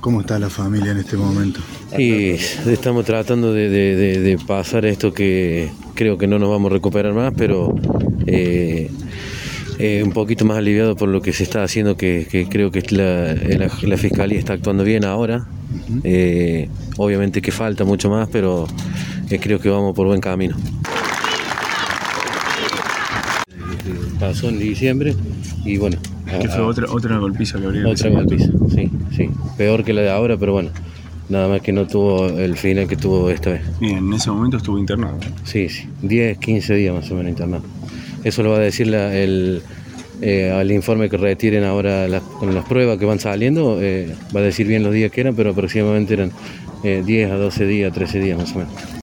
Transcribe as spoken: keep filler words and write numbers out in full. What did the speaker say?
¿Cómo está la familia en este momento? Y estamos tratando de, de, de, de pasar esto que creo que no nos vamos a recuperar más, pero eh, eh, un poquito más aliviado por lo que se está haciendo, que, que creo que la, la, la Fiscalía está actuando bien ahora. Uh-huh. eh, obviamente que falta mucho más, pero eh, creo que vamos por buen camino. Pasó en diciembre y bueno. Que fue a, otra, otra golpiza que abrieron. Otra golpiza, sí, sí. Peor que la de ahora, pero bueno. Nada más que no tuvo el final que tuvo esta vez. Y en ese momento estuvo internado. Sí, sí. diez, quince días más o menos internado. Eso lo va a decir la, el, eh, al informe que retiren ahora las, con las pruebas que van saliendo. Eh, va a decir bien los días que eran, pero aproximadamente eran eh, diez a doce días, trece días más o menos.